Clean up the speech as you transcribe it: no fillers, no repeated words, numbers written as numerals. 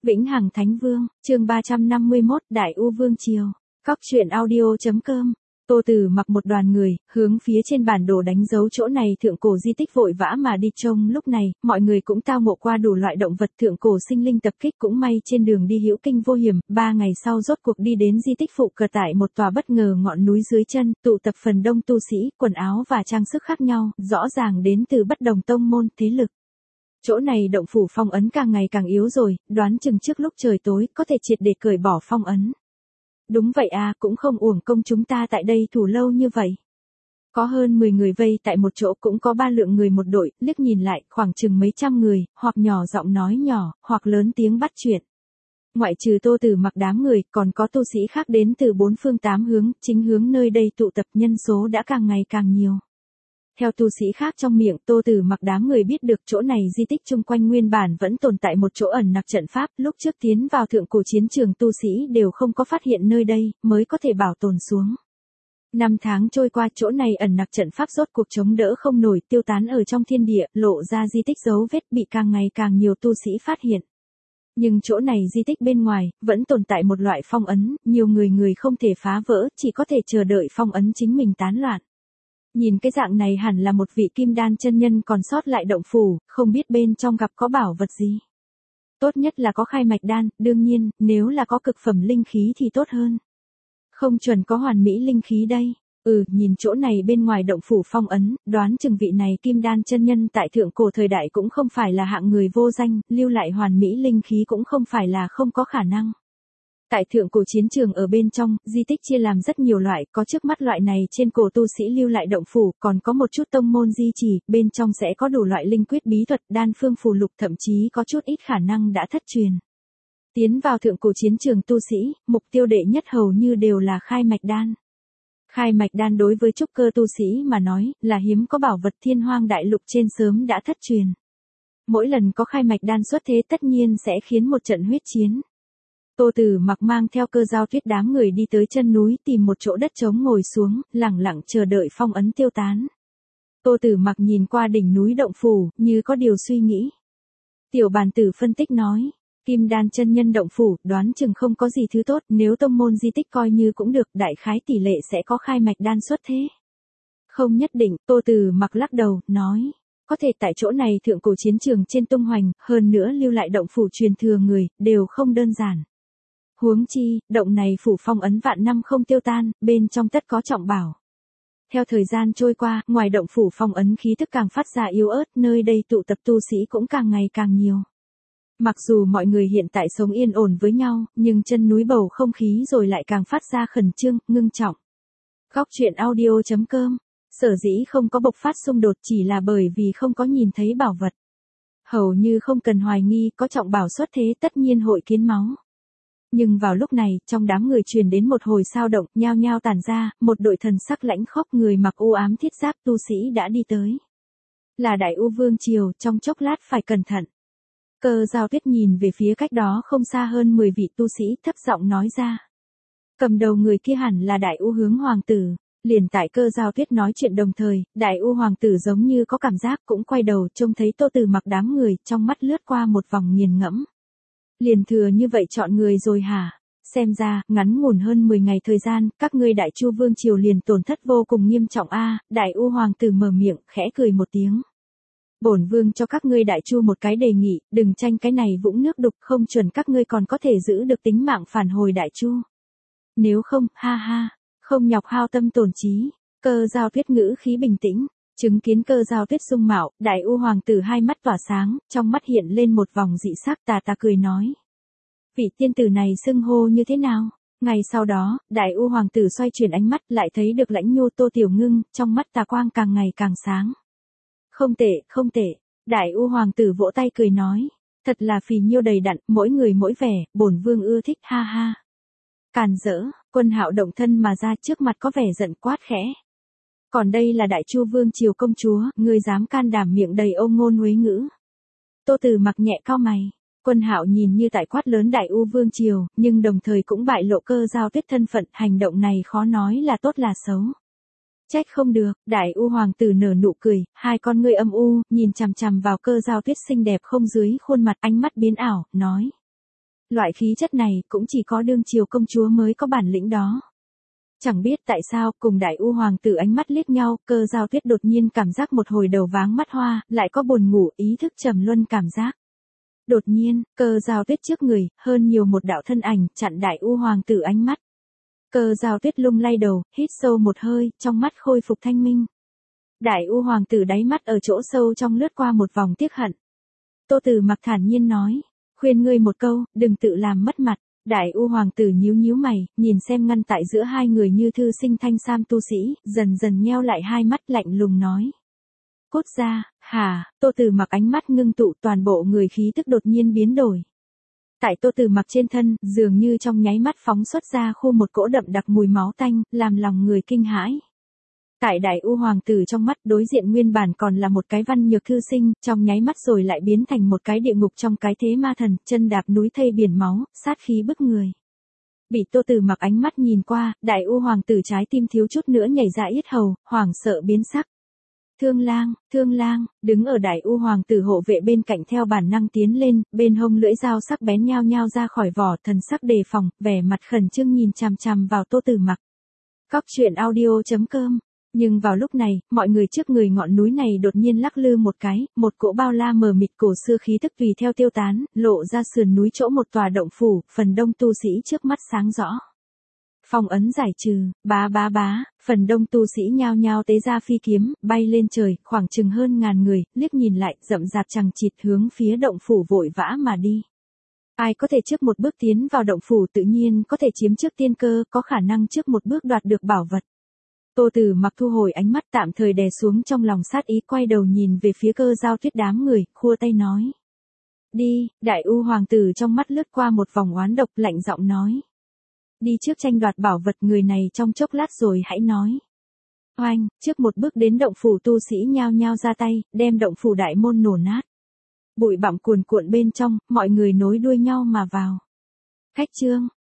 Vĩnh Hằng Thánh Vương, chương 351, Đại U Vương Triều. Cóc truyện audio.com. Tô Tử mặc một đoàn người, hướng phía trên bản đồ đánh dấu chỗ này thượng cổ di tích vội vã mà đi. Trông lúc này, mọi người cũng tao ngộ qua đủ loại động vật thượng cổ sinh linh tập kích, cũng may trên đường đi hữu kinh vô hiểm. 3 ngày sau rốt cuộc đi đến di tích phụ cận tại một tòa bất ngờ ngọn núi dưới chân, tụ tập phần đông tu sĩ, quần áo và trang sức khác nhau, rõ ràng đến từ bất đồng tông môn, thế lực. Chỗ này động phủ phong ấn càng ngày càng yếu rồi, đoán chừng trước lúc trời tối, có thể triệt để cởi bỏ phong ấn. Đúng vậy à, cũng không uổng công chúng ta tại đây thủ lâu như vậy. Có hơn 10 người vây tại một chỗ, cũng có 3 lượng người một đội, liếc nhìn lại, khoảng chừng mấy trăm người, hoặc nhỏ giọng nói nhỏ, hoặc lớn tiếng bắt chuyện. Ngoại trừ Tô Tử mặc đám người, còn có tu sĩ khác đến từ 4 phương 8 hướng, chính hướng nơi đây tụ tập, nhân số đã càng ngày càng nhiều. Theo tu sĩ khác trong miệng, Tô Tử mặc đám người biết được chỗ này di tích chung quanh nguyên bản vẫn tồn tại một chỗ ẩn nặc trận pháp, lúc trước tiến vào thượng cổ chiến trường tu sĩ đều không có phát hiện nơi đây, mới có thể bảo tồn xuống. 5 tháng trôi qua, chỗ này ẩn nặc trận pháp rốt cuộc chống đỡ không nổi, tiêu tán ở trong thiên địa, lộ ra di tích dấu vết, bị càng ngày càng nhiều tu sĩ phát hiện. Nhưng chỗ này di tích bên ngoài, vẫn tồn tại một loại phong ấn, nhiều người không thể phá vỡ, chỉ có thể chờ đợi phong ấn chính mình tán loạn. Nhìn cái dạng này hẳn là một vị kim đan chân nhân còn sót lại động phủ, không biết bên trong gặp có bảo vật gì. Tốt nhất là có khai mạch đan, đương nhiên, nếu là có cực phẩm linh khí thì tốt hơn. Không chuẩn có hoàn mỹ linh khí đây. Nhìn chỗ này bên ngoài động phủ phong ấn, đoán chừng vị này kim đan chân nhân tại thượng cổ thời đại cũng không phải là hạng người vô danh, lưu lại hoàn mỹ linh khí cũng không phải là không có khả năng. Tại thượng cổ chiến trường ở bên trong, di tích chia làm rất nhiều loại, có trước mắt loại này trên cổ tu sĩ lưu lại động phủ, còn có một chút tông môn di trì, bên trong sẽ có đủ loại linh quyết bí thuật, đan phương phù lục, thậm chí có chút ít khả năng đã thất truyền. Tiến vào thượng cổ chiến trường tu sĩ, mục tiêu đệ nhất hầu như đều là khai mạch đan. Khai mạch đan đối với trúc cơ tu sĩ mà nói, là hiếm có bảo vật, thiên hoang đại lục trên sớm đã thất truyền. Mỗi lần có khai mạch đan xuất thế tất nhiên sẽ khiến một trận huyết chiến. Tô Tử mặc mang theo Cơ Giao Tuyết đám người đi tới chân núi, tìm một chỗ đất trống ngồi xuống, lẳng lặng chờ đợi phong ấn tiêu tán. Tô Tử mặc nhìn qua đỉnh núi động phủ, như có điều suy nghĩ. Tiểu bàn tử phân tích nói, kim đan chân nhân động phủ, đoán chừng không có gì thứ tốt, nếu tông môn di tích coi như cũng được, đại khái tỷ lệ sẽ có khai mạch đan xuất thế. Không nhất định, Tô Tử mặc lắc đầu, nói. Có thể tại chỗ này thượng cổ chiến trường trên tung hoành, hơn nữa lưu lại động phủ truyền thừa người, đều không đơn giản. Huống chi, động này phủ phong ấn vạn năm không tiêu tan, bên trong tất có trọng bảo. Theo thời gian trôi qua, ngoài động phủ phong ấn khí tức càng phát ra yếu ớt, nơi đây tụ tập tu sĩ cũng càng ngày càng nhiều. Mặc dù mọi người hiện tại sống yên ổn với nhau, nhưng chân núi bầu không khí rồi lại càng phát ra khẩn trương, ngưng trọng. Cóc truyện audio.com. Sở dĩ không có bộc phát xung đột chỉ là bởi vì không có nhìn thấy bảo vật. Hầu như không cần hoài nghi, có trọng bảo xuất thế tất nhiên hội kiến máu. Nhưng vào lúc này, trong đám người truyền đến một hồi sao động, nhao nhao tản ra, một đội thần sắc lãnh khốc, người mặc u ám thiết giáp tu sĩ đã đi tới. Là Đại U Vương Triều, trong chốc lát phải cẩn thận. Cơ Giao Tuyết nhìn về phía cách đó không xa hơn 10 vị tu sĩ, thấp giọng nói ra. Cầm đầu người kia hẳn là Đại U Hướng Hoàng tử. Liền tại Cơ Giao Tuyết nói chuyện đồng thời, Đại U Hoàng tử giống như có cảm giác, cũng quay đầu trông thấy Tô Tử mặc đám người, trong mắt lướt qua một vòng nghiền ngẫm. Liền thừa như vậy chọn người rồi hả? Xem ra, ngắn ngủn hơn 10 ngày thời gian, các ngươi Đại Chu Vương Triều liền tổn thất vô cùng nghiêm trọng a. Đại U Hoàng tử mở miệng, khẽ cười một tiếng. Bổn vương cho các ngươi Đại Chu một cái đề nghị, đừng tranh cái này vũng nước đục, không chuẩn các ngươi còn có thể giữ được tính mạng phản hồi Đại Chu. Nếu không, ha ha, không nhọc hao tâm tổn trí. Cơ Giao Tuyết ngữ khí bình tĩnh. Chứng kiến Cơ Giao Tuyết dung mạo, Đại U Hoàng tử hai mắt tỏa sáng, trong mắt hiện lên một vòng dị sắc, tà tà cười nói. Vị tiên tử này xưng hô như thế nào? Ngày sau đó, Đại U Hoàng tử xoay chuyển ánh mắt, lại thấy được lãnh nhu Tô Tiểu Ngưng, trong mắt tà quang càng ngày càng sáng. Không tệ, không tệ. Đại U Hoàng tử vỗ tay cười nói. Thật là phì nhiêu đầy đặn, mỗi người mỗi vẻ, bổn vương ưa thích, ha ha. Càn dỡ, Quân Hạo động thân mà ra, trước mặt có vẻ giận quát khẽ. Còn đây là Đại Chu Vương Triều công chúa, ngươi dám can đảm miệng đầy âu ngôn huế ngữ. Tô Tử mặc nhẹ cau mày. Quân Hạo nhìn như tại quát lớn Đại U Vương Triều, nhưng đồng thời cũng bại lộ Cơ Giao Tuyết thân phận, hành động này khó nói là tốt là xấu. Trách không được, Đại U Hoàng tử nở nụ cười, hai con ngươi âm u, nhìn chằm chằm vào Cơ Giao Tuyết xinh đẹp không dưới khuôn mặt, ánh mắt biến ảo, nói. Loại khí chất này cũng chỉ có đương triều công chúa mới có bản lĩnh đó. Chẳng biết tại sao, cùng Đại U hoàng tử ánh mắt liếc nhau, Cơ Giao Tuyết đột nhiên cảm giác một hồi đầu váng mắt hoa, lại có buồn ngủ, ý thức trầm luân cảm giác. Đột nhiên, Cơ Giao Tuyết trước người, hơn nhiều một đạo thân ảnh, chặn Đại U hoàng tử ánh mắt. Cơ Giao Tuyết lung lay đầu, hít sâu một hơi, trong mắt khôi phục thanh minh. Đại U hoàng tử đáy mắt ở chỗ sâu trong lướt qua một vòng tiếc hận. Tô Tử Mặc thản nhiên nói, khuyên ngươi một câu, đừng tự làm mất mặt. Đại U hoàng tử nhíu nhíu mày, nhìn xem ngăn tại giữa hai người như thư sinh thanh sam tu sĩ, dần dần nheo lại hai mắt lạnh lùng nói. Cút ra, hả, Tô Tử Mặc ánh mắt ngưng tụ, toàn bộ người khí tức đột nhiên biến đổi. Tại Tô Tử Mặc trên thân, dường như trong nháy mắt phóng xuất ra khu một cỗ đậm đặc mùi máu tanh, làm lòng người kinh hãi. Tại Đại U hoàng tử trong mắt, đối diện nguyên bản còn là một cái văn nhược thư sinh, trong nháy mắt rồi lại biến thành một cái địa ngục trong cái thế ma thần, chân đạp núi thây biển máu, sát khí bức người. Bị Tô Tử Mặc ánh mắt nhìn qua, Đại U hoàng tử trái tim thiếu chút nữa nhảy ra yết hầu, hoảng sợ biến sắc. Thương lang, đứng ở Đại U hoàng tử hộ vệ bên cạnh theo bản năng tiến lên, bên hông lưỡi dao sắc bén nhao nhao ra khỏi vỏ, thần sắc đề phòng, vẻ mặt khẩn trương nhìn chằm chằm vào Tô Tử Mặc. Cóc truyện audio.com. Nhưng vào lúc này, mọi người trước người ngọn núi này đột nhiên lắc lư một cái, một cỗ bao la mờ mịt cổ xưa khí tức tùy theo tiêu tán, lộ ra sườn núi chỗ một tòa động phủ, phần đông tu sĩ trước mắt sáng rõ. Phong ấn giải trừ, bá, phần đông tu sĩ nhao nhao tế ra phi kiếm, bay lên trời, khoảng chừng hơn ngàn người, liếc nhìn lại, rậm rạp chằng chịt hướng phía động phủ vội vã mà đi. Ai có thể trước một bước tiến vào động phủ tự nhiên có thể chiếm trước tiên cơ, có khả năng trước một bước đoạt được bảo vật. Tô Tử Mặc thu hồi ánh mắt tạm thời đè xuống trong lòng sát ý, quay đầu nhìn về phía Cơ Giao Tuyết đám người, khua tay nói. Đi, Đại U hoàng tử trong mắt lướt qua một vòng oán độc, lạnh giọng nói. Đi trước tranh đoạt bảo vật, người này trong chốc lát rồi hãy nói. Oanh, trước một bước đến động phủ tu sĩ nhao nhao ra tay, đem động phủ đại môn nổ nát. Bụi bặm cuồn cuộn bên trong, mọi người nối đuôi nhau mà vào. Khách trương,